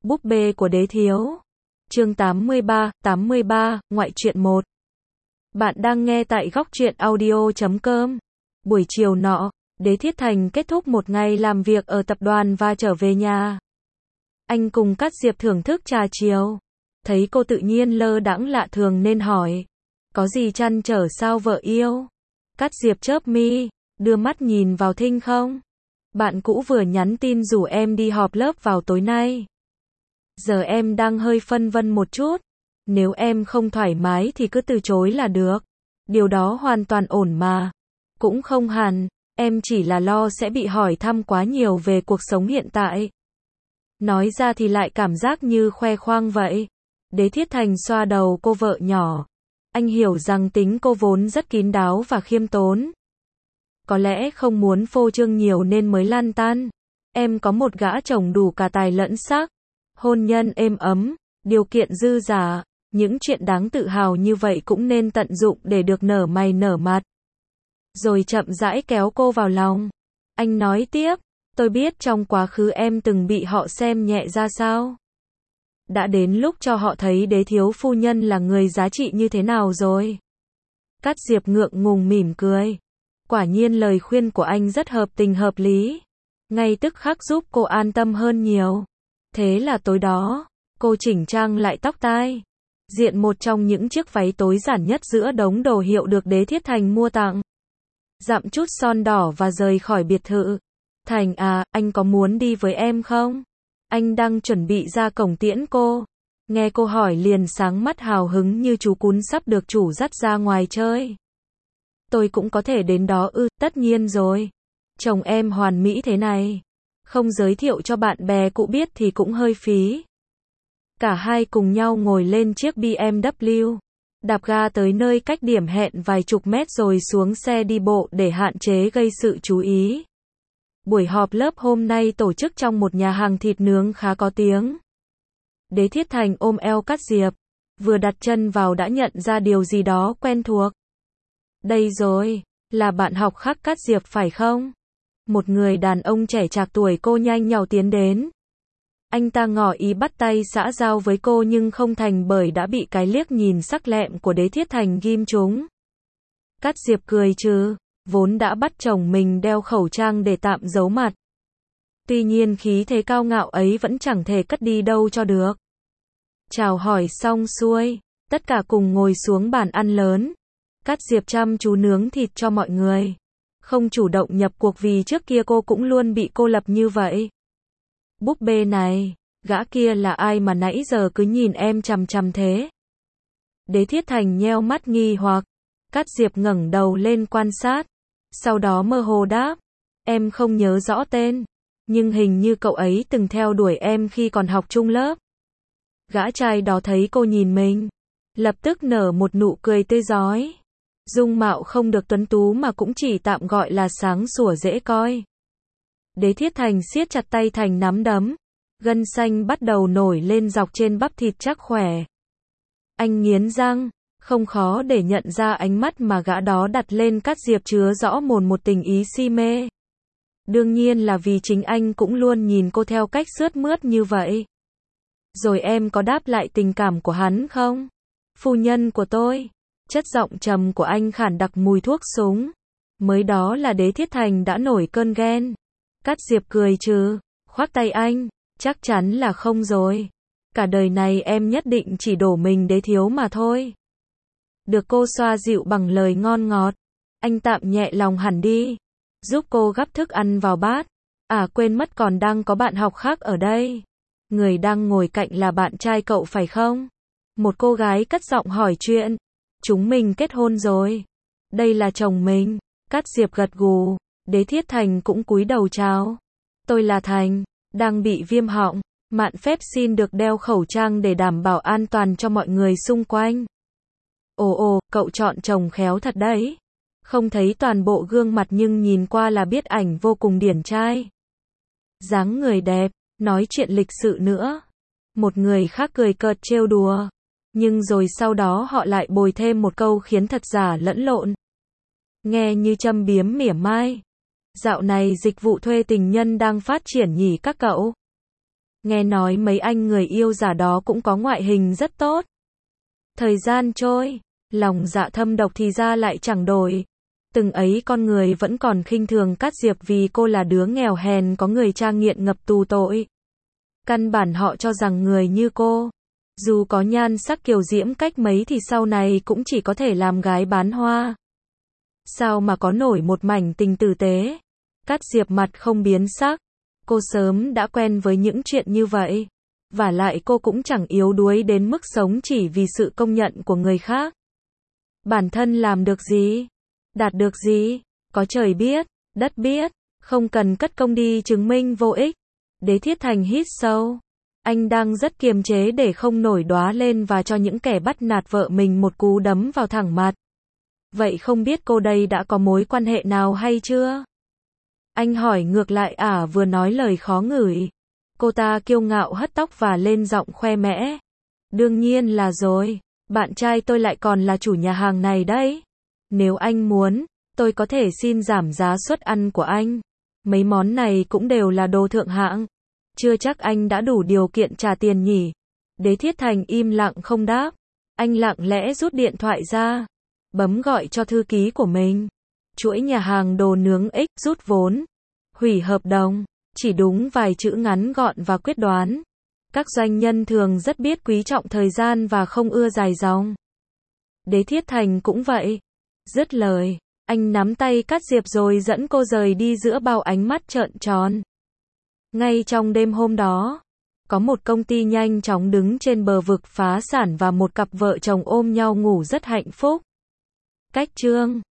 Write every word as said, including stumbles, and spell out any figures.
Búp bê của đế thiếu. Chương tám mươi ba, tám mươi ba, ngoại truyện một. Bạn đang nghe tại góc truyện audio chấm com. Buổi chiều nọ, Đế Thiết Thành kết thúc một ngày làm việc ở tập đoàn và trở về nhà. Anh cùng Cát Diệp thưởng thức trà chiều. Thấy cô tự nhiên lơ đãng lạ thường nên hỏi. Có gì trăn trở sao vợ yêu? Cát Diệp chớp mi, đưa mắt nhìn vào Thinh không? Bạn cũ vừa nhắn tin rủ em đi họp lớp vào tối nay. Giờ em đang hơi phân vân một chút. Nếu em không thoải mái thì cứ từ chối là được. Điều đó hoàn toàn ổn mà. Cũng không hẳn, em chỉ là lo sẽ bị hỏi thăm quá nhiều về cuộc sống hiện tại. Nói ra thì lại cảm giác như khoe khoang vậy. Đế Thiết Thành xoa đầu cô vợ nhỏ. Anh hiểu rằng tính cô vốn rất kín đáo và khiêm tốn. Có lẽ không muốn phô trương nhiều nên mới lăn tăn. Em có một gã chồng đủ cả tài lẫn sắc. Hôn nhân êm ấm, điều kiện dư dả, những chuyện đáng tự hào như vậy cũng nên tận dụng để được nở mày nở mặt. Rồi chậm rãi kéo cô vào lòng. Anh nói tiếp, tôi biết trong quá khứ em từng bị họ xem nhẹ ra sao. Đã đến lúc cho họ thấy đế thiếu phu nhân là người giá trị như thế nào rồi. Cát Diệp ngượng ngùng mỉm cười. Quả nhiên lời khuyên của anh rất hợp tình hợp lý. Ngay tức khắc giúp cô an tâm hơn nhiều. Thế là tối đó, cô chỉnh trang lại tóc tai. Diện một trong những chiếc váy tối giản nhất giữa đống đồ hiệu được Đế Thiết Thành mua tặng. Dặm chút son đỏ và rời khỏi biệt thự. Thành à, anh có muốn đi với em không? Anh đang chuẩn bị ra cổng tiễn cô. Nghe cô hỏi liền sáng mắt hào hứng như chú cún sắp được chủ dắt ra ngoài chơi. Tôi cũng có thể đến đó ư, tất nhiên rồi. Chồng em hoàn mỹ thế này. Không giới thiệu cho bạn bè cũ biết thì cũng hơi phí. Cả hai cùng nhau ngồi lên chiếc bê em vê, đạp ga tới nơi cách điểm hẹn vài chục mét rồi xuống xe đi bộ để hạn chế gây sự chú ý. Buổi họp lớp hôm nay tổ chức trong một nhà hàng thịt nướng khá có tiếng. Đế Thiết Thành ôm eo Cát Diệp, vừa đặt chân vào đã nhận ra điều gì đó quen thuộc. Đây rồi, là bạn học khác Cát Diệp phải không? Một người đàn ông trẻ trạc tuổi cô nhanh nhảu tiến đến. Anh ta ngỏ ý bắt tay xã giao với cô nhưng không thành bởi đã bị cái liếc nhìn sắc lẹm của Đế Thiết Thành ghim trúng. Cát Diệp cười trừ, vốn đã bắt chồng mình đeo khẩu trang để tạm giấu mặt. Tuy nhiên khí thế cao ngạo ấy vẫn chẳng thể cất đi đâu cho được. Chào hỏi xong xuôi, tất cả cùng ngồi xuống bàn ăn lớn. Cát Diệp chăm chú nướng thịt cho mọi người. Không chủ động nhập cuộc vì trước kia cô cũng luôn bị cô lập như vậy. Búp bê này, gã kia là ai mà nãy giờ cứ nhìn em chằm chằm thế? Đế Thiết Thành nheo mắt nghi hoặc. Cát Diệp ngẩng đầu lên quan sát. Sau đó mơ hồ đáp. Em không nhớ rõ tên. Nhưng hình như cậu ấy từng theo đuổi em khi còn học chung lớp. Gã trai đó thấy cô nhìn mình. Lập tức nở một nụ cười tươi rói. Dung mạo không được tuấn tú mà cũng chỉ tạm gọi là sáng sủa dễ coi. Đế Thiết Thành siết chặt tay thành nắm đấm. Gân xanh bắt đầu nổi lên dọc trên bắp thịt chắc khỏe. Anh nghiến răng, không khó để nhận ra ánh mắt mà gã đó đặt lên Cát Diệp chứa rõ mồn một tình ý si mê. Đương nhiên là vì chính anh cũng luôn nhìn cô theo cách sướt mướt như vậy. Rồi em có đáp lại tình cảm của hắn không? Phu nhân của tôi. Chất giọng trầm của anh khản đặc mùi thuốc súng. Mới đó là Đế Thiết Thành đã nổi cơn ghen. Cát Diệp cười trừ, khoác tay anh, chắc chắn là không rồi. Cả đời này em nhất định chỉ đổ mình đế thiếu mà thôi. Được cô xoa dịu bằng lời ngon ngọt, anh tạm nhẹ lòng hẳn đi, giúp cô gắp thức ăn vào bát. À quên mất còn đang có bạn học khác ở đây. Người đang ngồi cạnh là bạn trai cậu phải không? Một cô gái cất giọng hỏi chuyện. Chúng mình kết hôn rồi. Đây là chồng mình. Cát Diệp gật gù. Đế Thiết Thành cũng cúi đầu chào. Tôi là Thành, đang bị viêm họng. Mạn phép xin được đeo khẩu trang để đảm bảo an toàn cho mọi người xung quanh. Ồ ồ, cậu chọn chồng khéo thật đấy. Không thấy toàn bộ gương mặt nhưng nhìn qua là biết ảnh vô cùng điển trai. Dáng người đẹp, nói chuyện lịch sự nữa. Một người khác cười cợt trêu đùa. Nhưng rồi sau đó họ lại bồi thêm một câu khiến thật giả lẫn lộn. Nghe như châm biếm mỉa mai. Dạo này dịch vụ thuê tình nhân đang phát triển nhỉ các cậu? Nghe nói mấy anh người yêu giả đó cũng có ngoại hình rất tốt. Thời gian trôi, lòng dạ thâm độc thì ra lại chẳng đổi. Từng ấy con người vẫn còn khinh thường Cát Diệp vì cô là đứa nghèo hèn có người cha nghiện ngập tù tội. Căn bản họ cho rằng người như cô, dù có nhan sắc kiều diễm cách mấy thì sau này cũng chỉ có thể làm gái bán hoa. Sao mà có nổi một mảnh tình tử tế. Cát Diệp mặt không biến sắc. Cô sớm đã quen với những chuyện như vậy. Vả lại cô cũng chẳng yếu đuối đến mức sống chỉ vì sự công nhận của người khác. Bản thân làm được gì? Đạt được gì? Có trời biết, đất biết. Không cần cất công đi chứng minh vô ích. Đế Thiết Thành hít sâu. Anh đang rất kiềm chế để không nổi đóa lên và cho những kẻ bắt nạt vợ mình một cú đấm vào thẳng mặt. Vậy không biết cô đây đã có mối quan hệ nào hay chưa? Anh hỏi ngược lại ả vừa nói lời khó ngửi. Cô ta kiêu ngạo hất tóc và lên giọng khoe mẽ. Đương nhiên là rồi, bạn trai tôi lại còn là chủ nhà hàng này đấy. Nếu anh muốn, tôi có thể xin giảm giá suất ăn của anh. Mấy món này cũng đều là đồ thượng hạng. Chưa chắc anh đã đủ điều kiện trả tiền nhỉ. Đế Thiết Thành im lặng không đáp. Anh lặng lẽ rút điện thoại ra. Bấm gọi cho thư ký của mình. Chuỗi nhà hàng đồ nướng X rút vốn. Hủy hợp đồng. Chỉ đúng vài chữ ngắn gọn và quyết đoán. Các doanh nhân thường rất biết quý trọng thời gian và không ưa dài dòng. Đế Thiết Thành cũng vậy. Dứt lời, anh nắm tay Cát Diệp rồi dẫn cô rời đi giữa bao ánh mắt trợn tròn. Ngay trong đêm hôm đó, có một công ty nhanh chóng đứng trên bờ vực phá sản và một cặp vợ chồng ôm nhau ngủ rất hạnh phúc. Cách chương